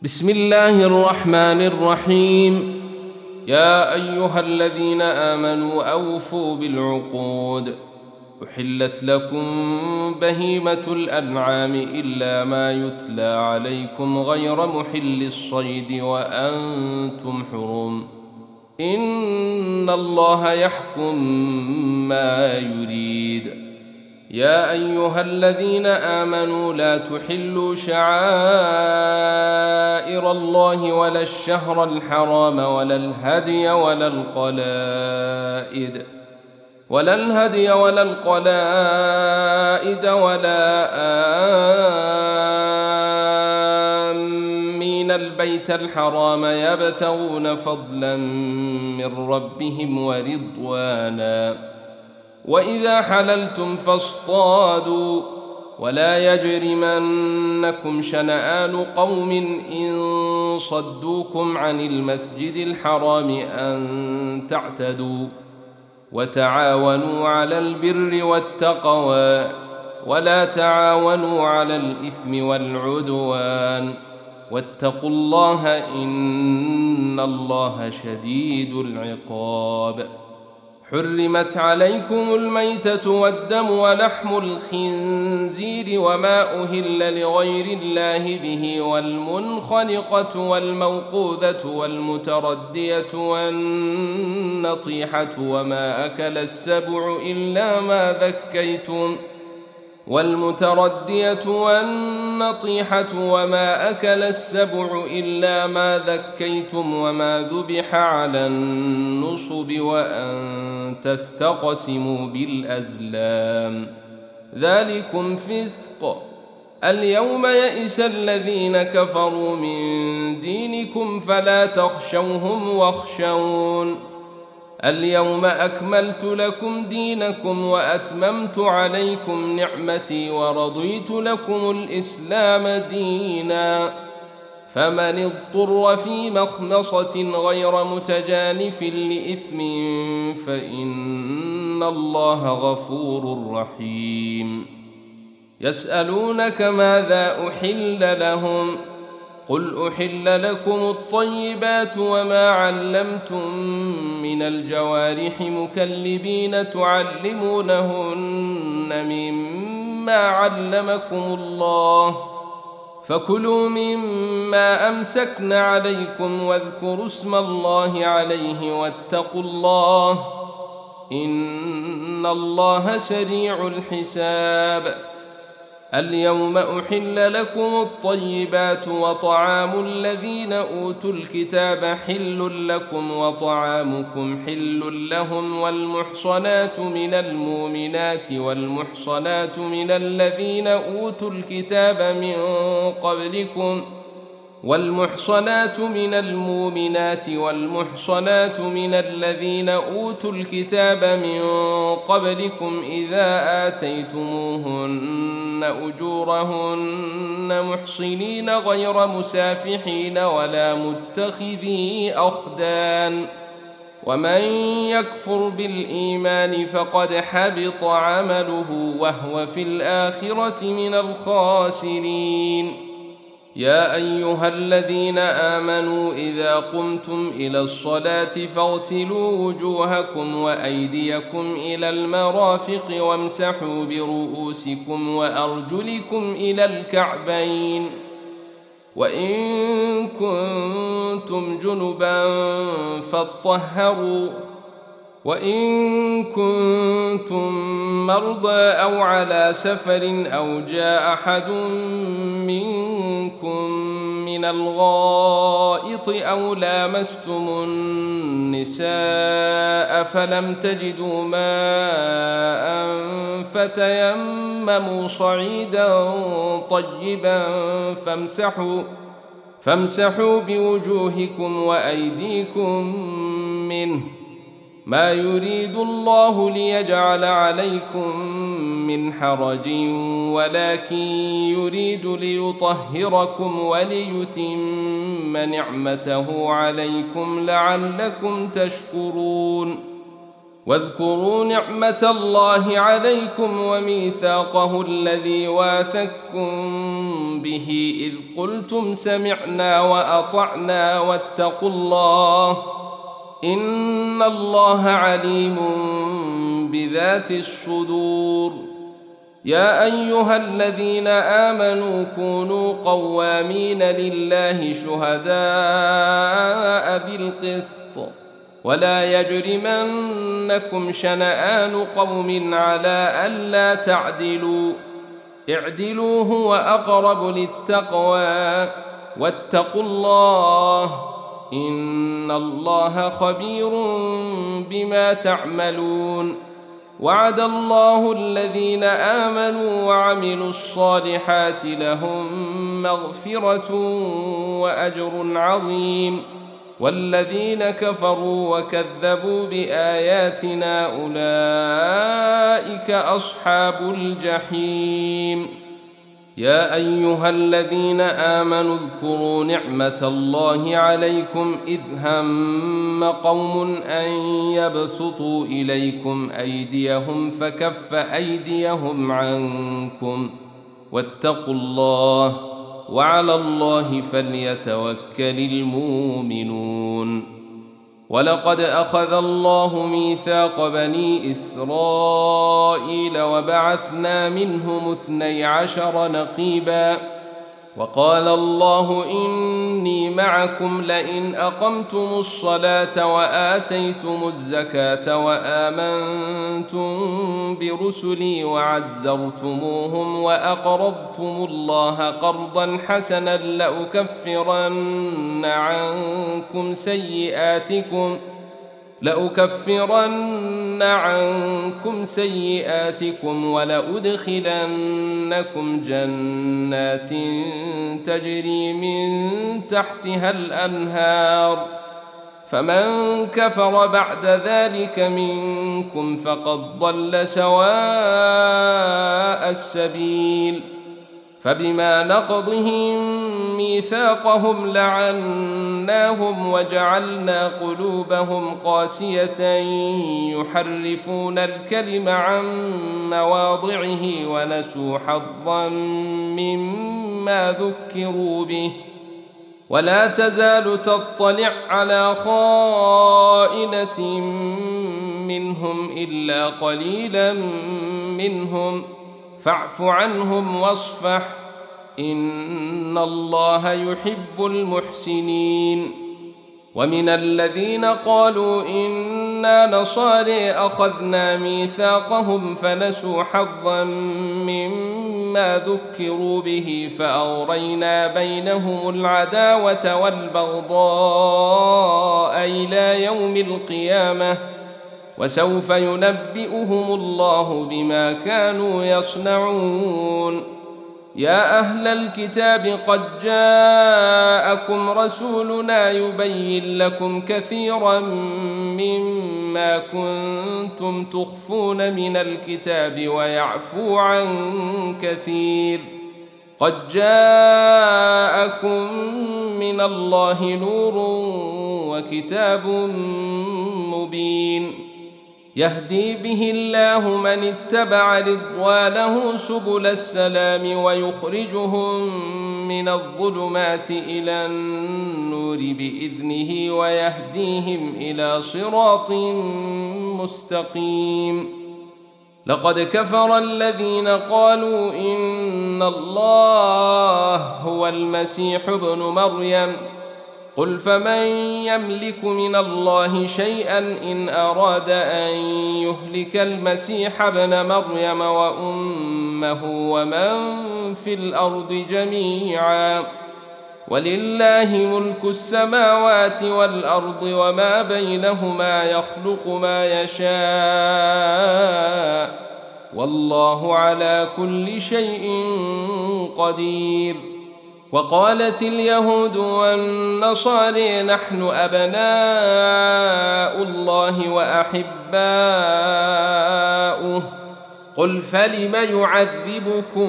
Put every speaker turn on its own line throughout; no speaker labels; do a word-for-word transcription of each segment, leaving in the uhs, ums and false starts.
بسم الله الرحمن الرحيم. يا أيها الذين آمنوا أوفوا بالعقود. أحلت لكم بهيمة الأنعام إلا ما يتلى عليكم غير محل الصيد وأنتم حرم. إن الله يحكم ما يريد. يا أيها الذين آمنوا لا تحلوا شعائر الله ولا الشهر الحرام ولا الهدي ولا القلائد ولا الهدي ولا القلائد ولا آمين البيت الحرام يبتغون فضلا من ربهم ورضوانا. وإذا حللتم فاصطادوا ولا يجرمنكم شنآن قوم إن صدوكم عن المسجد الحرام أن تعتدوا. وتعاونوا على البر والتقوى ولا تعاونوا على الإثم والعدوان واتقوا الله إن الله شديد العقاب. حرمت عليكم الميتة والدم ولحم الخنزير وما أهل لغير الله به والمنخنقة والموقوذة والمتردية والنطيحة وما أكل السبع إلا ما ذكيتم والمتردية والنطيحة وما أكل السبع إلا ما ذكيتم وما ذبح على النصب وأن تستقسموا بالأزلام ذلكم فسق. اليوم يئس الذين كفروا من دينكم فلا تخشوهم واخشون. اليوم أكملت لكم دينكم وأتممت عليكم نعمتي ورضيت لكم الإسلام دينا. فمن اضطر في مخمصة غير متجانف لإثم فإن الله غفور رحيم. يسألونك ماذا أحل لهم قل أحل لكم الطيبات وما علمتم من الجوارح مكلبين تعلمونهن مما علمكم الله فكلوا مما أمسكن عليكم واذكروا اسم الله عليه واتقوا الله إن الله سريع الحساب. اليوم أحل لكم الطيبات وطعام الذين أوتوا الكتاب حل لكم وطعامكم حل لهم والمحصنات من المؤمنات والمحصنات من الذين أوتوا الكتاب من قبلكم والمحصنات من المؤمنات والمحصنات من الذين أوتوا الكتاب من قبلكم إذا آتيتموهن أجورهن محصنين غير مسافحين ولا متخذي أخدان. ومن يكفر بالإيمان فقد حبط عمله وهو في الآخرة من الخاسرين. يا أيها الذين آمنوا إذا قمتم إلى الصلاة فاغسلوا وجوهكم وأيديكم إلى المرافق وامسحوا برؤوسكم وأرجلكم إلى الكعبين وإن كنتم جنبا فاطهروا وإن كنتم مرضى أو على سفر أو جاء أحد منكم من الغائط أو لامستم النساء فلم تجدوا ماء فتيمموا صعيدا طيبا فامسحوا فامسحوا بوجوهكم وأيديكم منه ما يريد الله ليجعل عليكم من حرج ولكن يريد ليطهركم وليتم نعمته عليكم لعلكم تشكرون. واذكروا نعمة الله عليكم وميثاقه الذي واثقكم به إذ قلتم سمعنا وأطعنا واتقوا الله إن الله عليم بذات الصدور. يا أيها الذين آمنوا كونوا قوامين لله شهداء بالقسط ولا يجرمنكم شنآن قوم على ألا تعدلوا اعدلوا هو أقرب للتقوى واتقوا الله إن الله خبير بما تعملون. وعد الله الذين آمنوا وعملوا الصالحات لهم مغفرة وأجر عظيم والذين كفروا وكذبوا بآياتنا أولئك أصحاب الجحيم. يا أيها الذين آمنوا اذكروا نعمة الله عليكم إذ هم قوم أن يبسطوا إليكم أيديهم فكف أيديهم عنكم واتقوا الله وعلى الله فليتوكل المؤمنون. ولقد أخذ الله ميثاق بني إسرائيل وبعثنا منهم اثني عشر نقيبا وقال الله إني معكم لئن أقمتم الصلاة وآتيتم الزكاة وآمنتم برسلي وعزرتموهم وأقرضتم الله قرضا حسنا لأكفرن عنكم سيئاتكم لأكفرن عنكم سيئاتكم ولأدخلنكم جنات تجري من تحتها الأنهار فمن كفر بعد ذلك منكم فقد ضل سواء السبيل. فبما نقضهم ميثاقهم لعناهم وجعلنا قلوبهم قاسية يحرفون الكلم عن مواضعه ونسوا حظا مما ذكروا به ولا تزال تطلع على خائنة منهم إلا قليلا منهم فاعف عنهم واصفح إن الله يحب المحسنين. ومن الذين قالوا إنا نصارى أخذنا ميثاقهم فنسوا حظا مما ذكروا به فأغرينا بينهم العداوة والبغضاء إلى يوم القيامة وسوف ينبئهم الله بما كانوا يصنعون. يا أهل الكتاب قد جاءكم رسولنا يبين لكم كثيرا مما كنتم تخفون من الكتاب ويعفو عن كثير قد جاءكم من الله نور وكتاب مبين يهدي به الله من اتبع رضوانه سبل السلام ويخرجهم من الظلمات إلى النور بإذنه ويهديهم إلى صراط مستقيم. لقد كفر الذين قالوا إن الله هو المسيح ابن مريم قل فمن يملك من الله شيئا إن أراد أن يهلك المسيح ابن مريم وأمه ومن في الأرض جميعا ولله ملك السماوات والأرض وما بينهما يخلق ما يشاء والله على كل شيء قدير. وقالت اليهود والنصارى نحن أبناء الله وأحباؤه قل فلم يعذبكم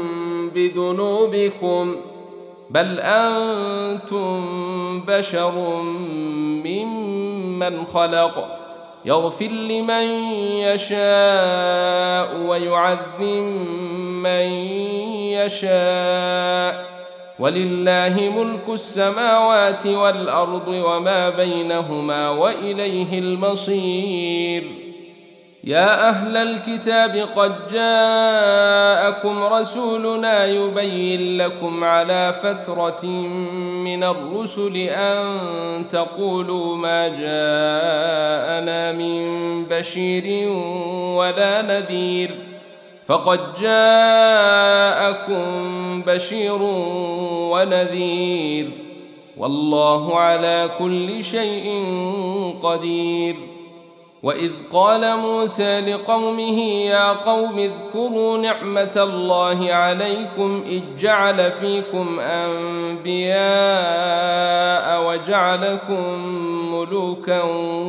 بذنوبكم بل أنتم بشر ممن خلق يغفر لمن يشاء ويعذب من يشاء ولله ملك السماوات والأرض وما بينهما وإليه المصير. يا أهل الكتاب قد جاءكم رسولنا يبين لكم على فترة من الرسل أن تقولوا ما جاءنا من بشير ولا نذير، فقد جاءكم بشير ونذير والله على كل شيء قدير. وإذ قال موسى لقومه يا قوم اذكروا نعمة الله عليكم إذ جعل فيكم أنبياء وجعلكم ملوكا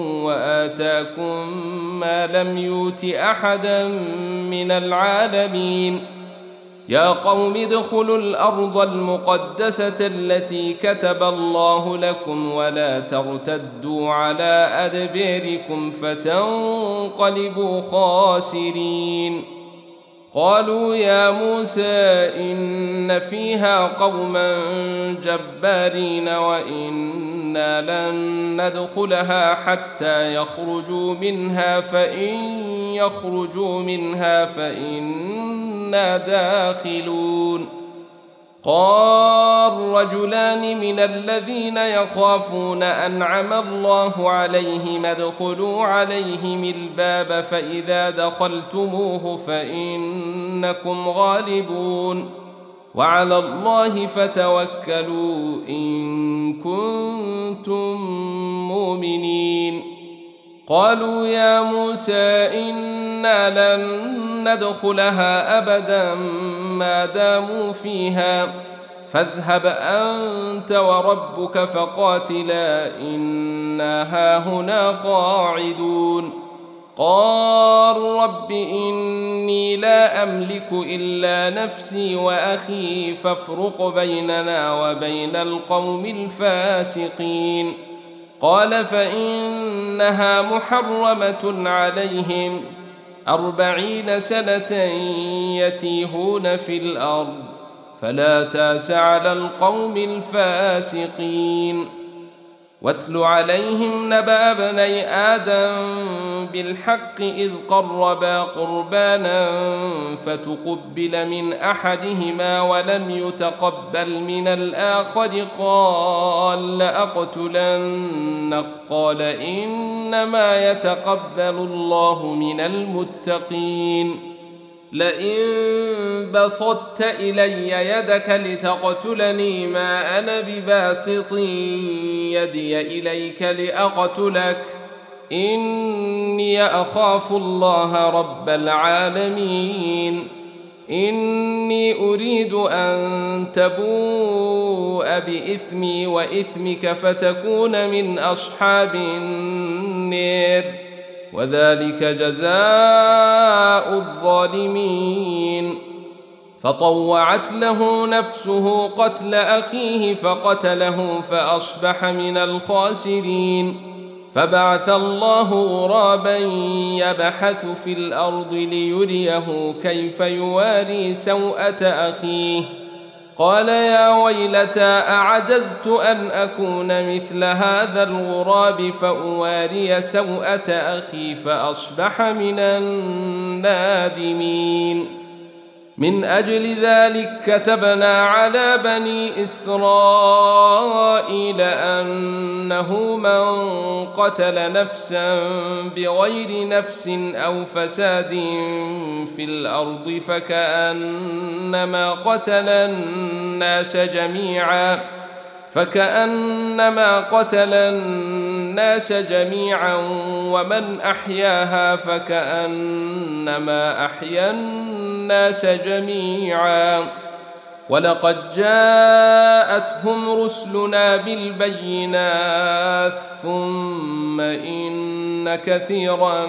وآتاكم ما لم يؤت أحدا من العالمين. يا قوم ادخلوا الأرض المقدسة التي كتب الله لكم ولا ترتدوا على أدباركم فتنقلبوا خاسرين. قالوا يا موسى إن فيها قوما جبارين وإنا لن ندخلها حتى يخرجوا منها فإن يخرجوا منها فإنا داخلون. قال رجلان من الذين يخافون أنعم الله عليهم ادخلوا عليهم الباب فإذا دخلتموه فإنكم غالبون وعلى الله فتوكلوا إن كنتم مؤمنين. قالوا يا موسى إنا لن ندخلها أبدا ما داموا فيها فاذهب أنت وربك فقاتلا إنا هاهنا قاعدون. قال رب إني لا أملك إلا نفسي وأخي فافرق بيننا وبين القوم الفاسقين. قال فإنها محرمة عليهم أربعين سنة يتيهون في الأرض فلا تأس على القوم الفاسقين. واتل عليهم نبأ ابني آدم بالحق إذ قربا قربانا فتقبل من أحدهما ولم يتقبل من الآخر قال لأقتلنك قال إنما يتقبل الله من المتقين. لئن بسطت إلي يدك لتقتلني ما أنا بباسط يدي إليك لأقتلك إني أخاف الله رب العالمين. إني أريد أن تبوء بإثمي وإثمك فتكون من أصحاب النار وذلك جزاء الظالمين. فطوعت له نفسه قتل أخيه فقتله فأصبح من الخاسرين. فبعث الله غرابا يبحث في الأرض ليريه كيف يواري سوءة أخيه قال يا ويلتى أعجزت أن أكون مثل هذا الغراب فأواري سوءة أخي فأصبح من النادمين. من أجل ذلك كتبنا على بني إسرائيل أنه من قتل نفسا بغير نفس أو فساد في الأرض فكأنما قتل الناس جميعا فكأنما قتل الناس جميعا ومن أحياها فكأنما أحيا الناس جميعا. ولقد جاءتهم رسلنا بالبينات ثم إن كثيرا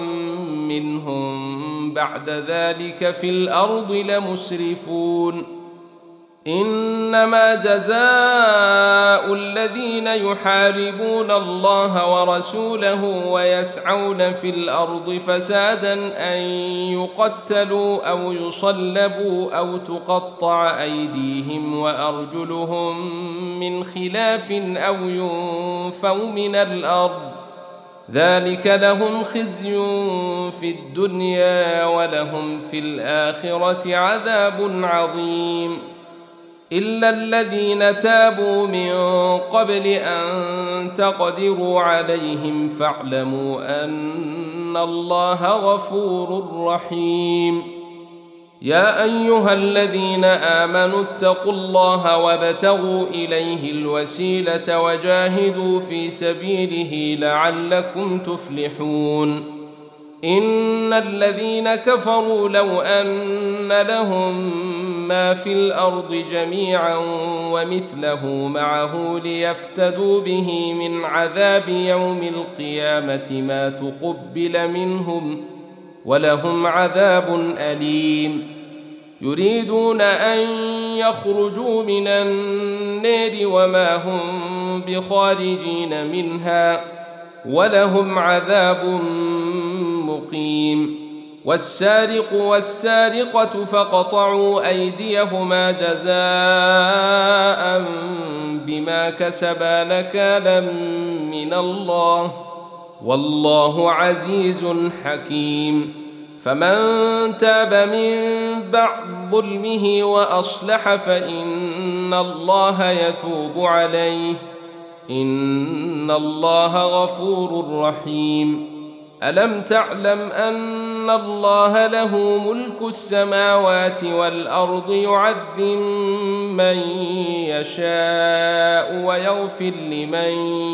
منهم بعد ذلك في الأرض لمسرفون. إنما جزاء الذين يحاربون الله ورسوله ويسعون في الأرض فسادا أن يقتلوا أو يصلبوا أو تقطع أيديهم وأرجلهم من خلاف أو ينفوا من الأرض ذلك لهم خزي في الدنيا ولهم في الآخرة عذاب عظيم إلا الذين تابوا من قبل أن تقدروا عليهم فاعلموا أن الله غفور رحيم يا أيها الذين آمنوا اتقوا الله وابتغوا إليه الوسيلة وجاهدوا في سبيله لعلكم تفلحون إن الذين كفروا لو أن لهم ما في الأرض جميعا ومثله معه ليفتدوا به من عذاب يوم القيامة ما تقبل منهم ولهم عذاب أليم يريدون أن يخرجوا من النار وما هم بخارجين منها ولهم عذاب مقيم والسارق والسارقة فقطعوا أيديهما جزاء بما كسبا نكالا من الله والله عزيز حكيم فمن تاب من بعد ظلمه وأصلح فإن الله يتوب عليه إن الله غفور رحيم ألم تعلم أن الله له ملك السماوات والأرض يعذب من يشاء ويغفر لمن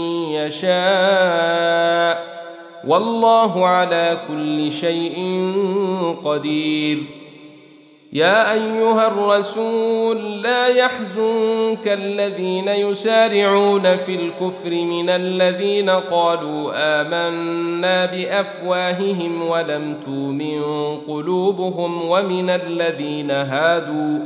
يشاء والله على كل شيء قدير يا أيها الرسول لا يحزنك الذين يسارعون في الكفر من الذين قالوا آمنا بأفواههم ولم تؤمن قلوبهم ومن الذين هادوا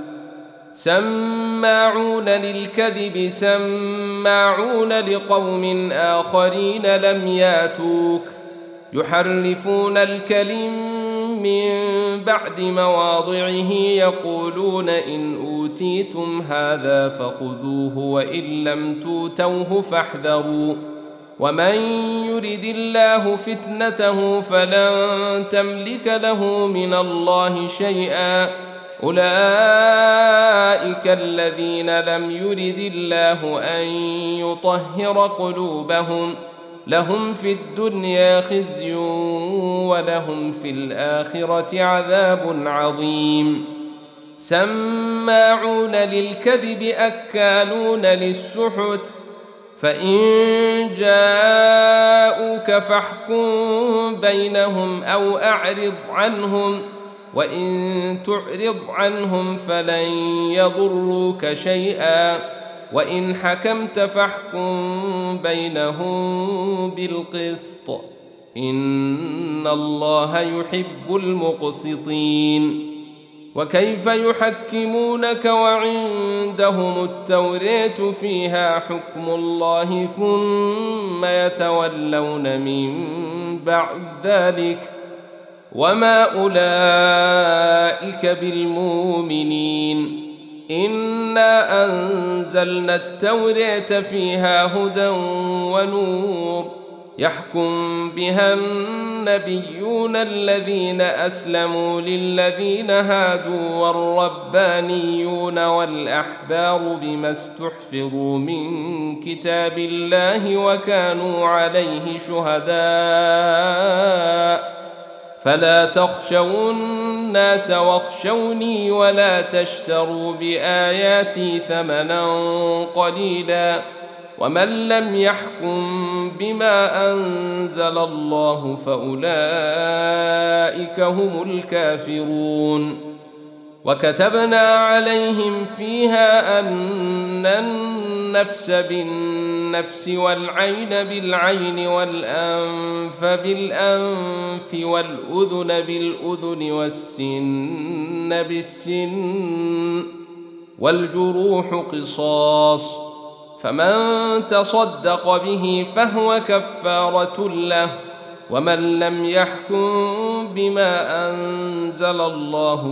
سماعون للكذب سماعون لقوم آخرين لم ياتوك يحرفون الكلم من بعد مواضعه يقولون إن أوتيتم هذا فخذوه وإن لم توتوه فاحذروا ومن يرد الله فتنته فلن تملك له من الله شيئا أولئك الذين لم يرد الله أن يطهر قلوبهم لهم في الدنيا خزي ولهم في الآخرة عذاب عظيم سماعون للكذب أكالون للسحت فإن جاءوك فاحكم بينهم أو أعرض عنهم وإن تعرض عنهم فلن يضروك شيئا وإن حكمت فاحكم بينهم بالقسط إن الله يحب المقسطين وكيف يحكمونك وعندهم التوراة فيها حكم الله ثم يتولون من بعد ذلك وما أولئك بالمؤمنين إنا أنزلنا التوراة فيها هدى ونور يحكم بها النبيون الذين أسلموا للذين هادوا والربانيون والأحبار بما استحفظوا من كتاب الله وكانوا عليه شهداء فلا تخشوا الناس واخشوني ولا تشتروا بآياتي ثمنا قليلا ومن لم يحكم بما أنزل الله فأولئك هم الكافرون وكتبنا عليهم فيها أن النفس بالنفس والعين بالعين والأنف بالأنف والأذن بالأذن والسن بالسن والجروح قصاص، فمن تصدق به فهو كفارة له، ومن لم يحكم بما أنزل الله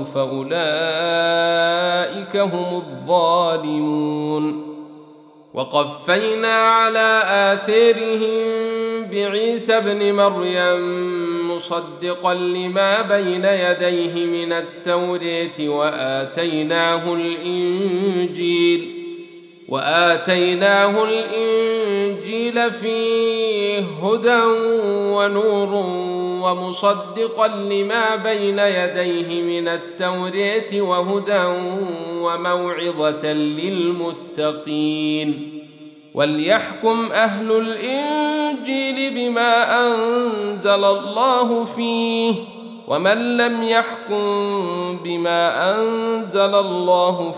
فأولئك هم الظالمون. وقفينا على آثارهم بعيسى ابن مريم مصدقا لما بين يديه من التوراة وآتيناه الإنجيل وآتيناه الإنجيل فيه هدى ونور ومصدقا لما بين يديه من التوراة وهدى وموعظة للمتقين. وليحكم أهل الإنجيل بما أنزل الله فيه، ومن لم يحكم بما أنزل الله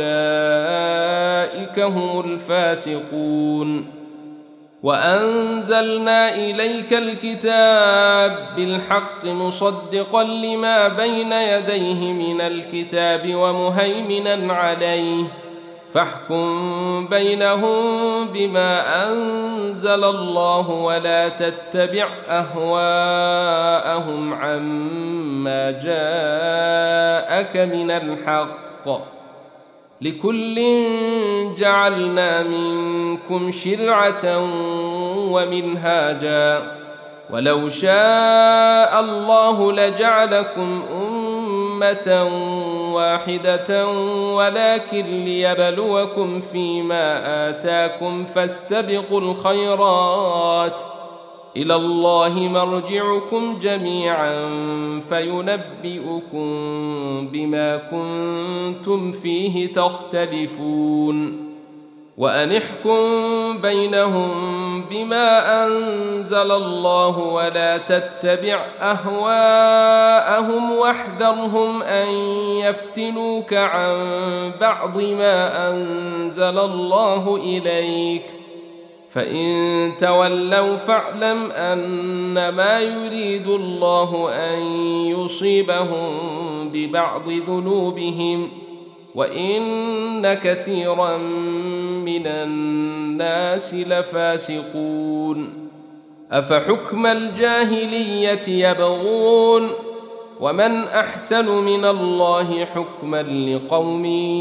فأولئك هم الفاسقون. وأنزلنا إليك الكتاب بالحق مصدقا لما بين يديه من الكتاب ومهيمنا عليه، فاحكم بينهم بما أنزل الله ولا تتبع أهواءهم عما جاءك من الحق، لكل جعلنا منكم شرعة ومنهاجا، ولو شاء الله لجعلكم أمة واحدة ولكن ليبلوكم فيما آتاكم فاستبقوا الخيرات، إلى الله مرجعكم جميعا فينبئكم بما كنتم فيه تختلفون. وأن احكم بينهم بما أنزل الله ولا تتبع أهواءهم واحذرهم أن يفتنوك عن بعض ما أنزل الله إليك، فإن تولوا فاعلم أنما يريد الله أن يصيبهم ببعض ذنوبهم، وإن كثيرا من الناس لفاسقون. أفحكم الجاهلية يبغون، ومن أحسن من الله حكما لقوم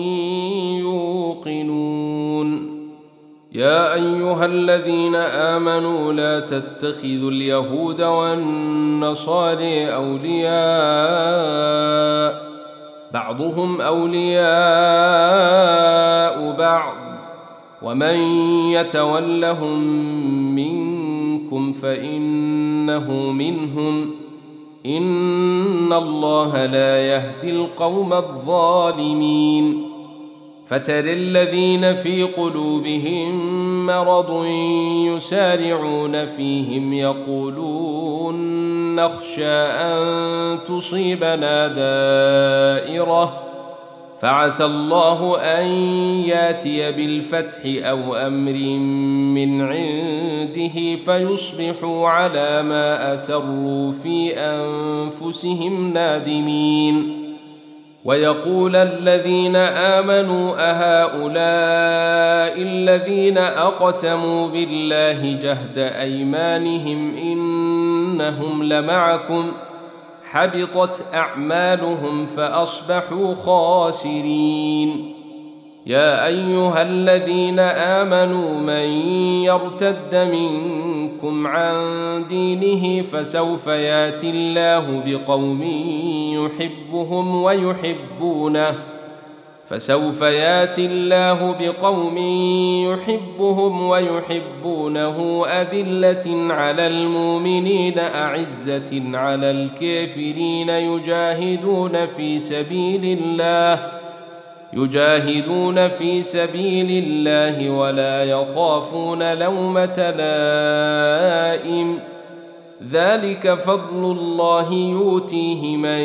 يوقنون. يا أيها الذين آمنوا لا تتخذوا اليهود والنصارى أولياء، بعضهم أولياء بعض، ومن يتولهم منكم فإنه منهم، إن الله لا يهدي القوم الظالمين. فترى الذين في قلوبهم مرض يسارعون فيهم يقولون نخشى أن تصيبنا دائرة، فعسى الله أن ياتي بالفتح أو أمر من عنده فيصبحوا على ما أسروا في أنفسهم نادمين. ويقول الذين آمنوا أهؤلاء الذين أقسموا بالله جهد أيمانهم إنهم لمعكم، حبطت أعمالهم فأصبحوا خاسرين. يا أيها الذين آمنوا من يرتد منكم عن دينه فسوف ياتي الله بقوم يحبهم ويحبونه فسوف ياتي الله بقوم يحبهم ويحبونه أذلة على المؤمنين أعزة على الكافرين يجاهدون في سبيل الله يجاهدون في سبيل الله ولا يخافون لومة لائم، ذلك فضل الله يؤتيه من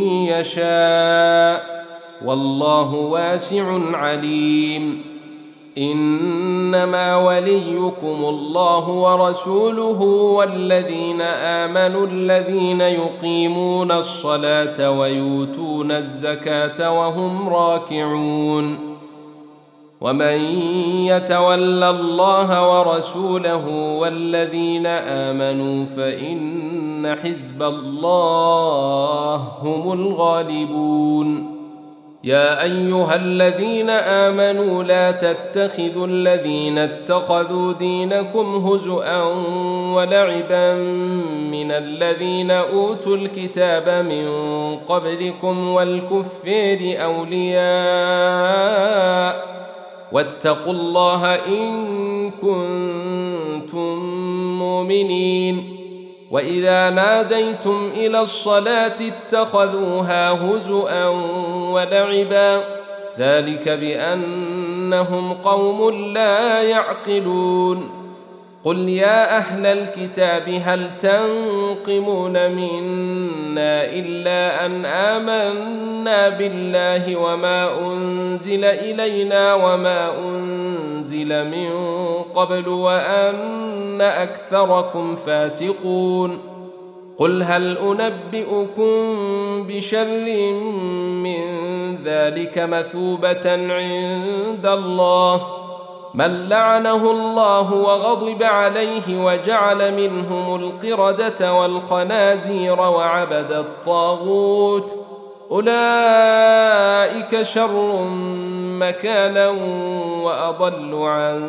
يشاء والله واسع عليم. إنما وليكم الله ورسوله والذين آمنوا الذين يقيمون الصلاة ويؤتون الزكاة وهم راكعون ومن يتول الله ورسوله والذين آمنوا فإن حزب الله هم الغالبون. يا أيها الذين آمنوا لا تتخذوا الذين اتخذوا دينكم هزؤا ولعبا من الذين أوتوا الكتاب من قبلكم والكفار أولياء واتقوا الله إن كنتم مؤمنين. وإذا ناديتم إلى الصلاة اتخذوها هزؤا ولعبا ذلك بأنهم قوم لا يعقلون. قل يا أهل الكتاب هل تنقمون منا إلا أن آمنا بالله وما أنزل إلينا وما أنزل من قبل وأن أكثركم فاسقون. قل هل أنبئكم بشر من ذلك مثوبة عند الله من لعنه الله وغضب عليه وجعل منهم القردة والخنازير وعبد الطاغوت أولئك شر مكانا وأضل عن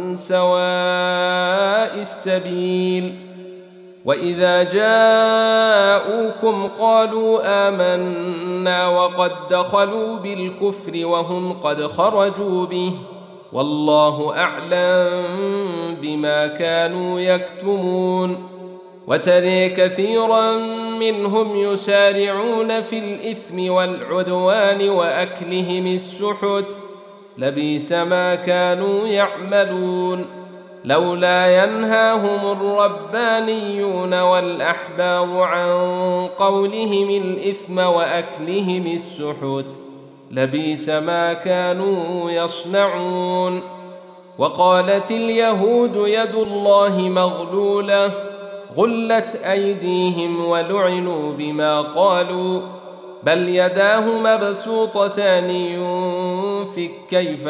سواء السبيل. وإذا جاءوكم قالوا آمنا وقد دخلوا بالكفر وهم قد خرجوا به والله أعلم بما كانوا يكتمون. وترى كثيرا منهم يسارعون في الإثم والعدوان وأكلهم السحت لبئس ما كانوا يعملون. لولا ينهاهم الربانيون والأحبار عن قولهم الإثم وأكلهم السحت لبئس ما كانوا يصنعون. وقالت اليهود يد الله مغلولة غلت أيديهم ولعنوا بما قالوا بل يداه مبسوطتان ينفق كيف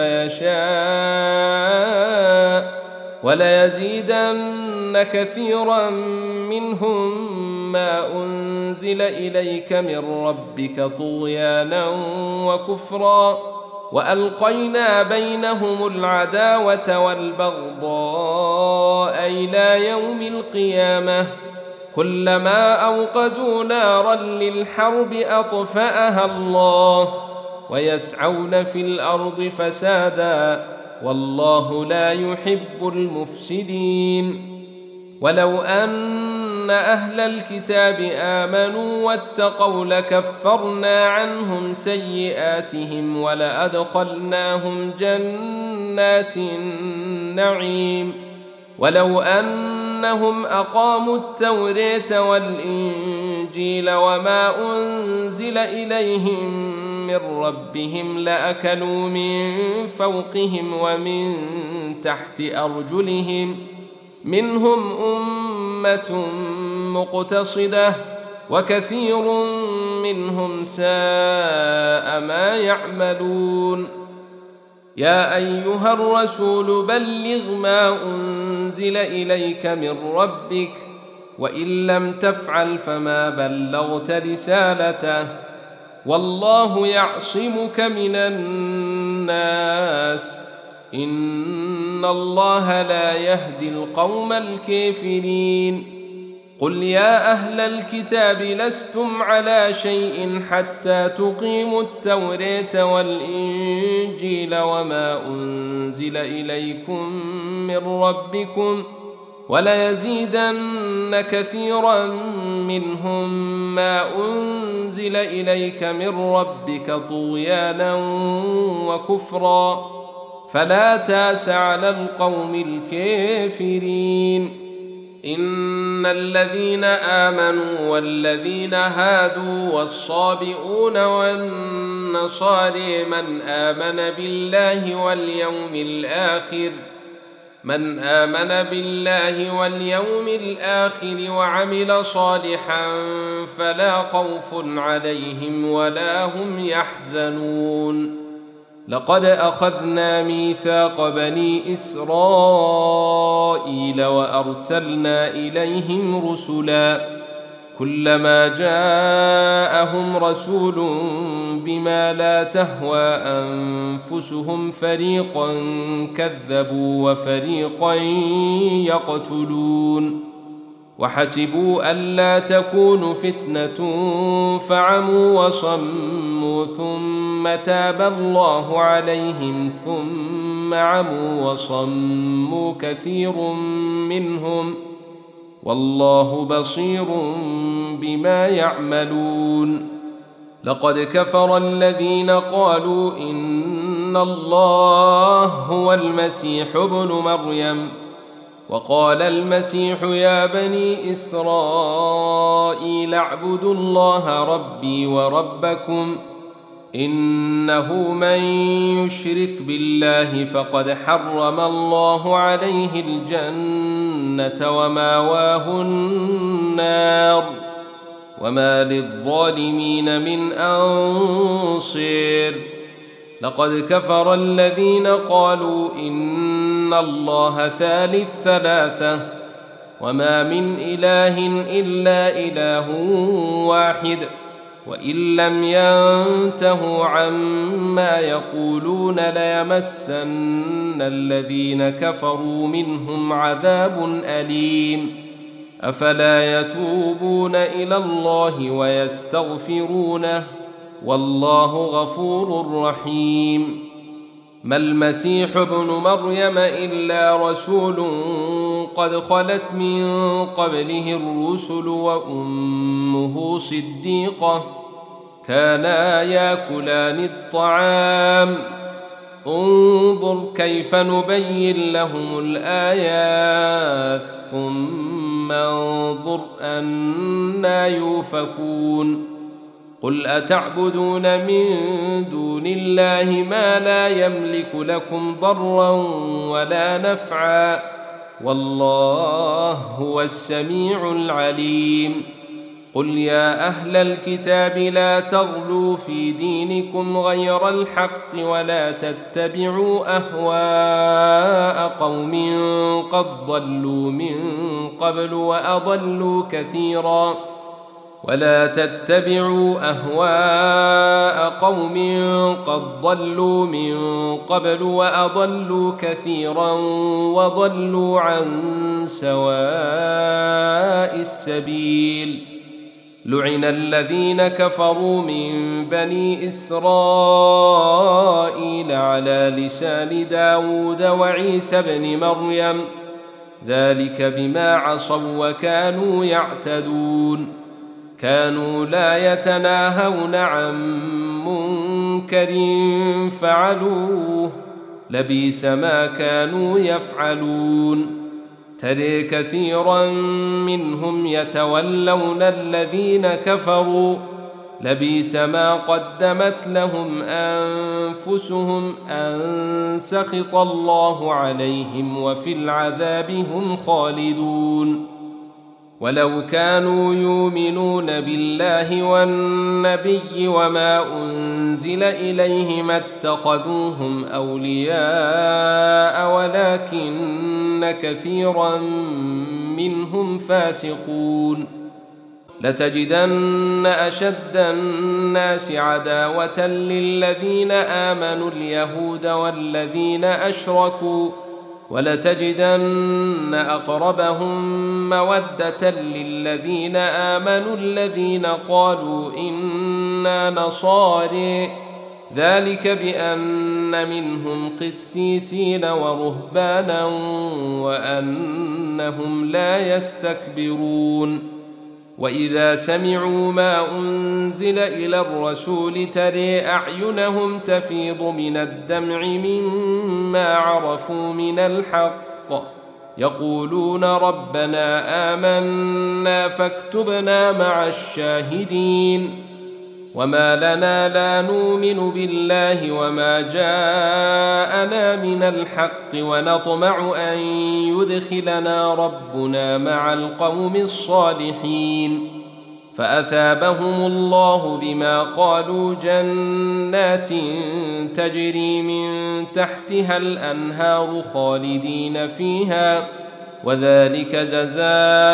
يشاء وليزيدن كثيرا منهم ما أنزل إليك من ربك طغيانا وكفرا وألقينا بينهم العداوة والبغضاء إلى يوم القيامة كلما أوقدوا نارا للحرب أطفأها الله ويسعون في الأرض فسادا والله لا يحب المفسدين. ولو أن أهل الكتاب آمنوا واتقوا لكفرنا عنهم سيئاتهم ولأدخلناهم جنات النعيم. ولو أنهم أقاموا التوراة والإنجيل وما أنزل إليهم من ربهم لأكلوا من فوقهم ومن تحت أرجلهم منهم أمة مقتصدة وكثير منهم ساء ما يعملون. يا أيها الرسول بلغ ما أنزل إليك من ربك وإن لم تفعل فما بلغت رسالته والله يعصمك من الناس إن الله لا يهدي القوم الكافرين. قل يا أهل الكتاب لستم على شيء حتى تقيموا التوراة والإنجيل وما أنزل إليكم من ربكم وليزيدن كثيرا منهم ما أنزل إليك من ربك طغيانا وكفرا فلا تاس على القوم الكافرين. إن الذين آمنوا والذين هادوا والصابئون والنصارى من آمن بالله واليوم الآخر من آمن بالله واليوم الآخر وعمل صالحا فلا خوف عليهم ولا هم يحزنون. لقد أخذنا ميثاق بني إسرائيل وأرسلنا إليهم رسلا كلما جاءهم رسول بما لا تهوى أنفسهم فريقا كذبوا وفريقا يقتلون وحسبوا ألا تكون فتنة فعموا وصموا ثم تاب الله عليهم ثم عموا وصموا كثير منهم والله بصير بما يعملون. لقد كفر الذين قالوا إن الله هو المسيح ابن مريم وقال المسيح يا بني إسرائيل اعبدوا الله ربي وربكم إنه من يشرك بالله فقد حرم الله عليه الجنة وماواه النار وما للظالمين من أنصير. لقد كفر الذين قالوا إن الله ثالث ثلاثة وما من إله إلا إله واحد وإن لم ينتهوا عما يقولون ليمسن الذين كفروا منهم عذاب أليم. أفلا يتوبون إلى الله ويستغفرونه والله غفور رحيم. ما المسيح ابن مريم إلا رسول قد خلت من قبله الرسل وأمه صديقة كانا ياكلان الطعام انظر كيف نبين لهم الآيات ثم انظر أنا يؤفكون. قل أتعبدون من دون الله ما لا يملك لكم ضرا ولا نفعا والله هو السميع العليم. قل يا أهل الكتاب لا تغلوا في دينكم غير الحق ولا تتبعوا أهواء قوم قد ضلوا من قبل وأضلوا كثيرا ولا تتبعوا أهواء قوم قد ضلوا من قبل وأضلوا كثيرا وضلوا عن سواء السبيل. لعن الذين كفروا من بني إسرائيل على لسان داود وعيسى بن مريم ذلك بما عصوا وكانوا يعتدون كانوا لا يتناهون عن منكر فعلوه لبئس ما كانوا يفعلون. ترى كثيرا منهم يتولون الذين كفروا لبئس ما قدمت لهم أنفسهم أن سخط الله عليهم وفي العذاب هم خالدون. ولو كانوا يؤمنون بالله والنبي وما أنزل إليه ما اتخذوهم أولياء ولكن كثيرا منهم فاسقون. لتجدن أشد الناس عداوة للذين آمنوا اليهود والذين أشركوا ولتجدن أقربهم مودة للذين آمنوا الذين قالوا إنا نصارى ذلك بأن منهم قسيسين ورهبانا وأنهم لا يستكبرون. وإذا سمعوا ما أنزل إلى الرسول ترى أعينهم تفيض من الدمع مما عرفوا من الحق يقولون ربنا آمنا فاكتبنا مع الشاهدين وما لنا لا نؤمن بالله وما جاءنا من الحق ونطمع أن يدخلنا ربنا مع القوم الصالحين فأثابهم الله بما قالوا جنات تجري من تحتها الأنهار خالدين فيها وذلك جزاء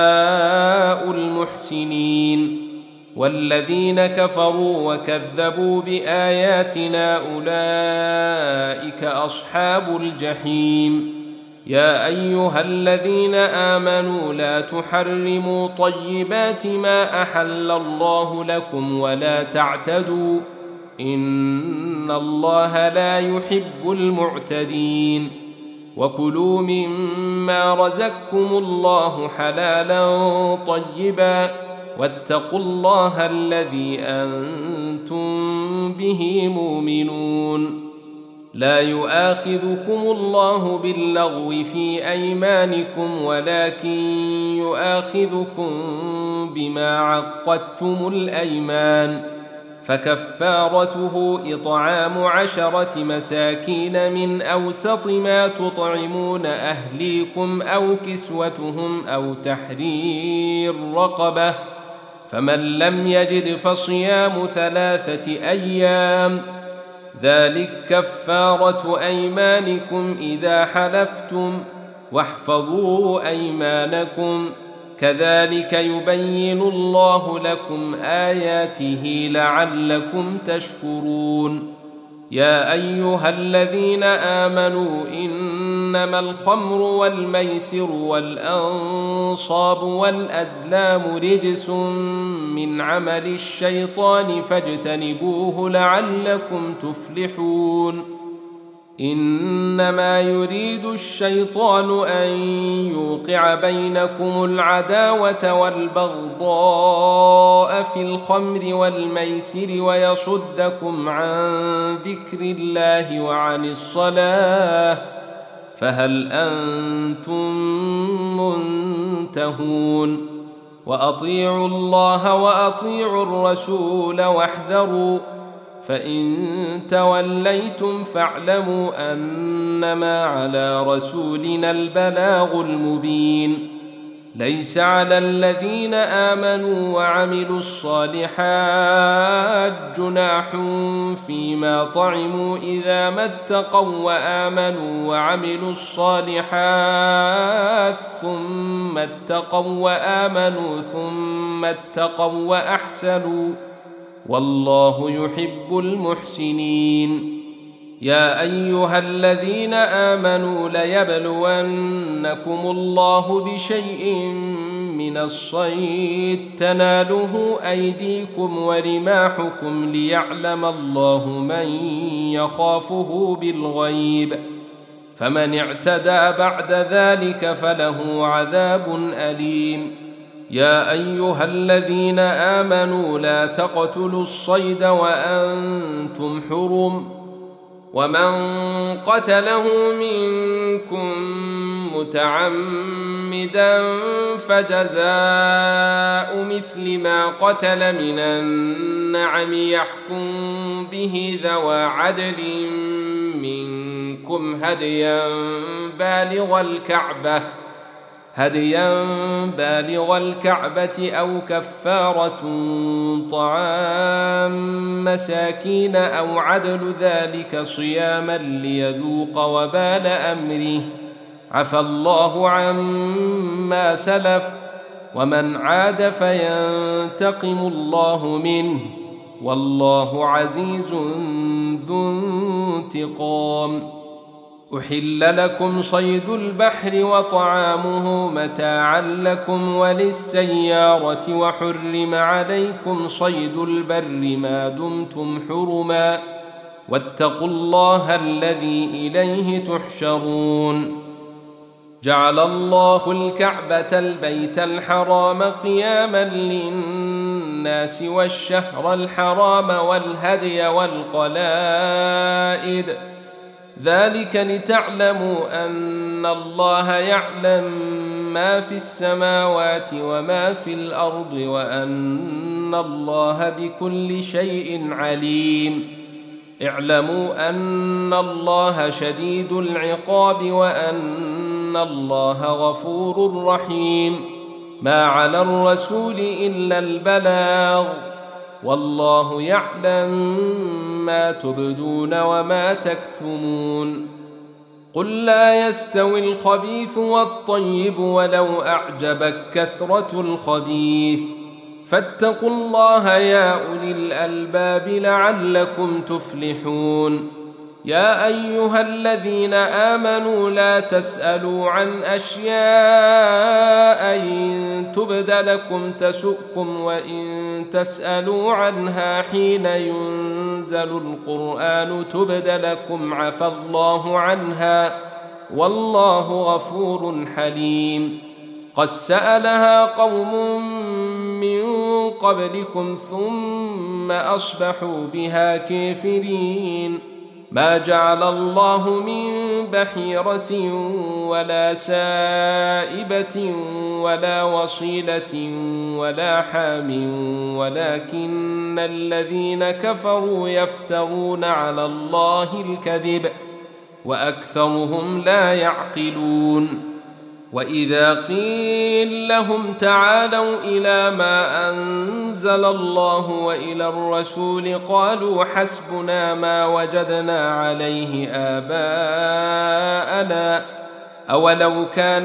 المحسنين والذين كفروا وكذبوا بآياتنا أولئك أصحاب الجحيم يا أيها الذين آمنوا لا تحرموا طيبات ما أحل الله لكم ولا تعتدوا إن الله لا يحب المعتدين وكلوا مما رزقكم الله حلالا طيبا واتقوا الله الذي أنتم به مؤمنون لا يؤاخذكم الله باللغو في أيمانكم ولكن يؤاخذكم بما عقدتم الأيمان فكفارته إطعام عشرة مساكين من أوسط ما تطعمون أهليكم أو كسوتهم أو تحرير رقبة فمن لم يجد فصيام ثلاثة أيام ذلك كفارة أيمانكم إذا حلفتم واحفظوا أيمانكم كذلك يبين الله لكم آياته لعلكم تشكرون يا أيها الذين آمنوا إنما الخمر والميسر والأنصاب والأزلام رجس من عمل الشيطان فاجتنبوه لعلكم تفلحون إنما يريد الشيطان أن يوقع بينكم العداوة والبغضاء في الخمر والميسر ويصدكم عن ذكر الله وعن الصلاة فهل أنتم منتهون وأطيعوا الله وأطيعوا الرسول واحذروا فإن توليتم فاعلموا أنما على رسولنا البلاغ المبين ليس على الذين آمنوا وعملوا الصالحات جناح فيما طعموا إذا ما اتقوا وآمنوا وعملوا الصالحات ثم اتقوا وآمنوا ثم اتقوا وأحسنوا والله يحب المحسنين يا أيها الذين آمنوا ليبلونكم الله بشيء من الصيد تناله أيديكم ورماحكم ليعلم الله من يخافه بالغيب فمن اعتدى بعد ذلك فله عذاب أليم يا أيها الذين آمنوا لا تقتلوا الصيد وأنتم حرم ومن قتله منكم متعمدا فجزاء مثل ما قتل من النعم يحكم به ذوى عدل منكم هديا بالغ الكعبة هديا بالغ الكعبة أو كفارة طعام مساكين أو عدل ذلك صياما ليذوق وبال أمره عفى الله عما سلف ومن عاد فينتقم الله منه والله عزيز ذو انتقام أحل لكم صيد البحر وطعامه متاعا لكم وللسيارة وحرم عليكم صيد البر ما دمتم حرما واتقوا الله الذي إليه تحشرون جعل الله الكعبة البيت الحرام قياما للناس والشهر الحرام والهدي والقلائد ذلك لتعلموا أن الله يعلم ما في السماوات وما في الأرض وأن الله بكل شيء عليم. اعلموا أن الله شديد العقاب وأن الله غفور رحيم. ما على الرسول إلا البلاغ، والله يعلم ما تبدون وما تكتمون. قل لا يستوي الخبيث والطيب ولو أعجبك كثرة الخبيث، فاتقوا الله يا أولي الألباب لعلكم تفلحون. يا أيها الذين آمنوا لا تسألوا عن أشياء إن تبد لكم تسؤكم وإن تسألوا عنها حين ينزل القرآن تبد لكم عفى الله عنها والله غفور حليم. قد سألها قوم من قبلكم ثم أصبحوا بها كافرين. ما جعل الله من بحيرة ولا سائبة ولا وصيلة ولا حام ولكن الذين كفروا يفترون على الله الكذب وأكثرهم لا يعقلون. وإذا قيل لهم تعالوا إلى ما أنزل الله وإلى الرسول قالوا حسبنا ما وجدنا عليه آباءنا أولو كان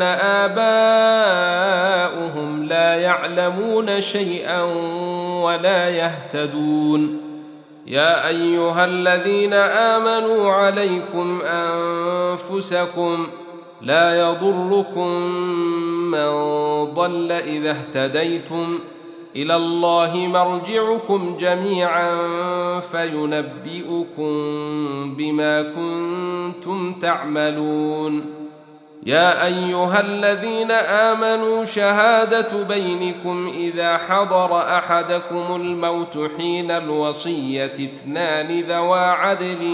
آباؤهم لا يعلمون شيئا ولا يهتدون. يا أيها الذين آمنوا عليكم أنفسكم لا يضركم من ضل إذا اهتديتم إلى الله مرجعكم جميعا فينبئكم بما كنتم تعملون. يا أيها الذين آمنوا شهادة بينكم إذا حضر أحدكم الموت حين الوصية اثنان ذوى عدل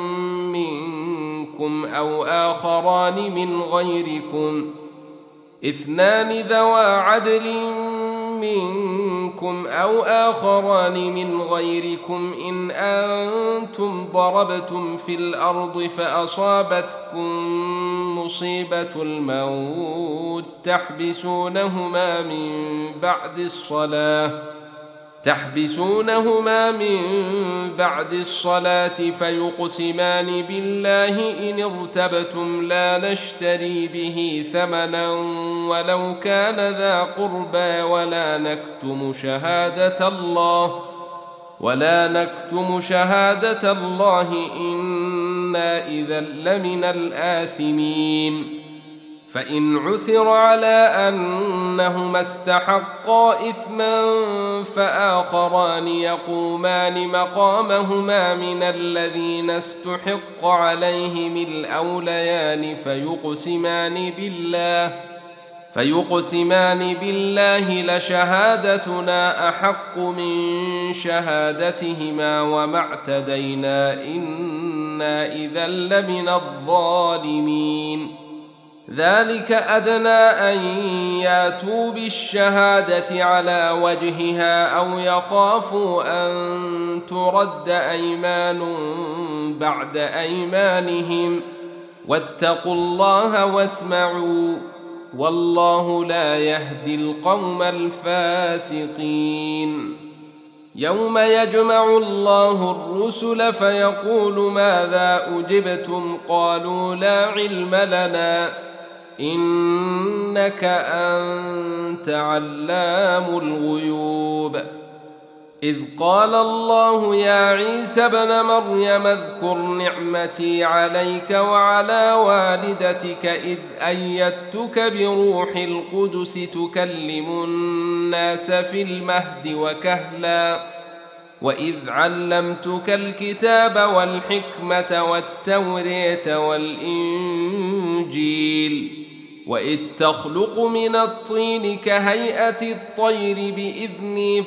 منكم أو آخران من غيركم اثنان ذوى عدل منكم أو آخران من غيركم إن أنتم ضربتم في الأرض فأصابتكم مصيبة الموت تحبسونهما من بعد الصلاة تحبسونهما من بعد الصلاة فيقسمان بالله إن ارتبتم لا نشتري به ثمنا ولو كان ذا قربى ولا نكتم شهادة الله ولا نكتم شهادة الله إنا إذا لمن الآثمين. فإن عثر على أنهما استحقا إثما فآخران يقومان مقامهما من الذين استحق عليهم الأوليان فيقسمان بالله فيقسمان بالله لشهادتنا أحق من شهادتهما وما اعتدينا إنا إذا لمن الظالمين. ذلك أدنى أن ياتوا بالشهادة على وجهها أو يخافوا أن ترد أيمان بعد أيمانهم واتقوا الله واسمعوا والله لا يهدي القوم الفاسقين. يوم يجمع الله الرسل فيقول ماذا أجبتم قالوا لا علم لنا إنك أنت علام الغيوب. إذ قال الله يا عيسى ابن مريم اذكر نعمتي عليك وعلى والدتك إذ أيدتك بروح القدس تكلم الناس في المهد وكهلا وإذ علمتك الكتاب والحكمة والتوراة والإنجيل وإذ تخلق من الطين كهيئة الطير بإذني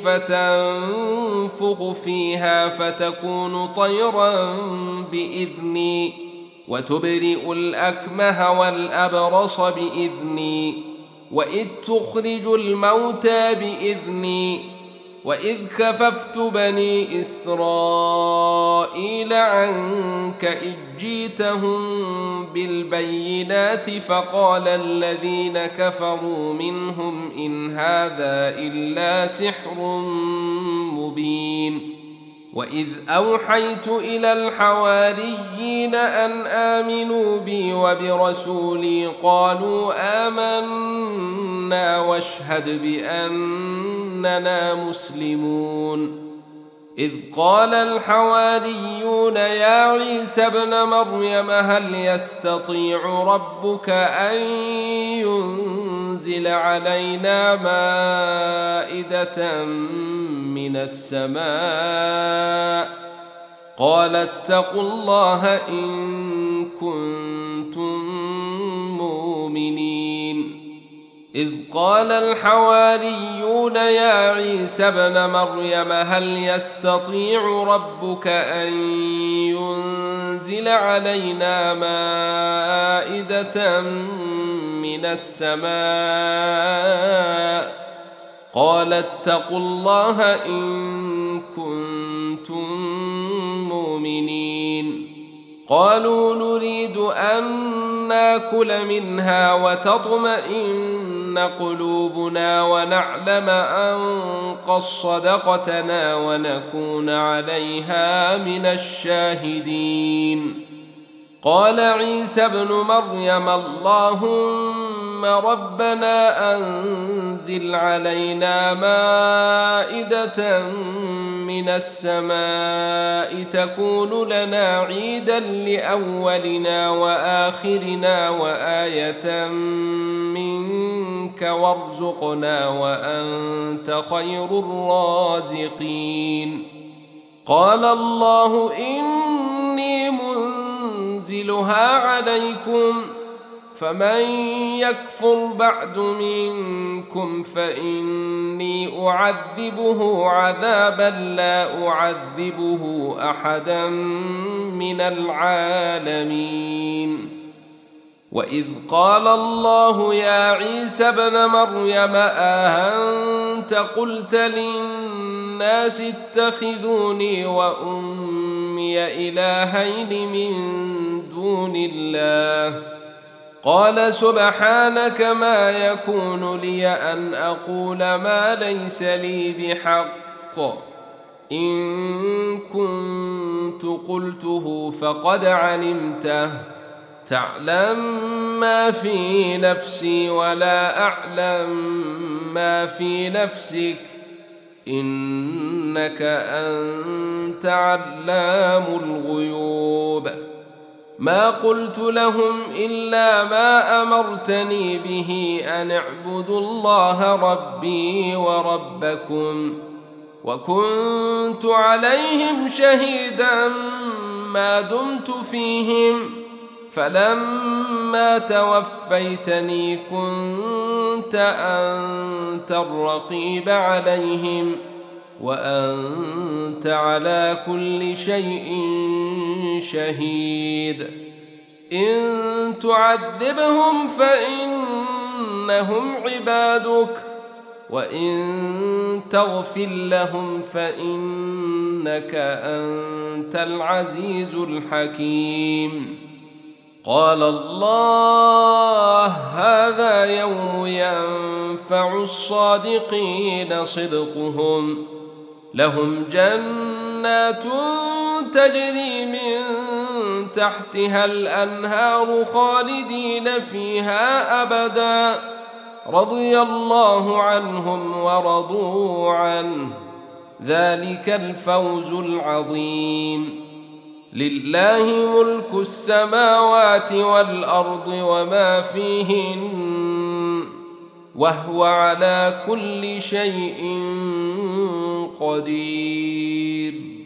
فتنفخ فيها فتكون طيرا بإذني وتبرئ الأكمه والأبرص بإذني وإذ تخرج الموتى بإذني وإذ كففت بني إسرائيل عنك إذ جيتهم بالبينات فقال الذين كفروا منهم إن هذا إلا سحر مبين وإذ أوحيت إلى الحواريين أن آمنوا بي وبرسولي قالوا آمنا واشهد بأننا مسلمون إذ قال الحواريون يا عيسى ابن مريم هل يستطيع ربك أن ينزل علينا مائدة من السماء قال اتقوا الله إن كنتم مؤمنين إذ قال الحواريون يا عيسى ابن مريم هل يستطيع ربك أن ينزل علينا مائدة من السماء قال اتقوا الله إن كنتم مؤمنين قالوا نريد أن ناكل منها وتطمئن قلوبنا ونعلم أن قد صدقتنا ونكون عليها من الشاهدين قال عيسى ابن مريم اللهم ربنا أنزل علينا مائدة من السماء تكون لنا عيدا لأولنا وآخرنا وآية منك وارزقنا وأنت خير الرازقين قال الله إني منزلها عليكم فمن يكفر بعد منكم فإني أعذبه عذابا لا أعذبه أحدا من العالمين وإذ قال الله يا عيسى ابن مريم أأنت قلت للناس اتخذوني وأمي إلهين من دون الله قال سبحانك ما يكون لي أن أقول ما ليس لي بحق إن كنت قلته فقد علمته تعلم ما في نفسي ولا أعلم ما في نفسك إنك أنت علام الغيوب ما قلت لهم إلا ما أمرتني به أن اعبدوا الله ربي وربكم وكنت عليهم شهيدا ما دمت فيهم فلما توفيتني كنت أنت الرقيب عليهم وأنت على كل شيء شهيد إن تعذبهم فإنهم عبادك وإن تغفر لهم فإنك أنت العزيز الحكيم قال الله هذا يوم ينفع الصادقين صدقهم لهم جنات تجري من تحتها الأنهار خالدين فيها أبدا رضي الله عنهم ورضوا عنه ذلك الفوز العظيم لله ملك السماوات والأرض وما فيهن وهو على كل شيء قدير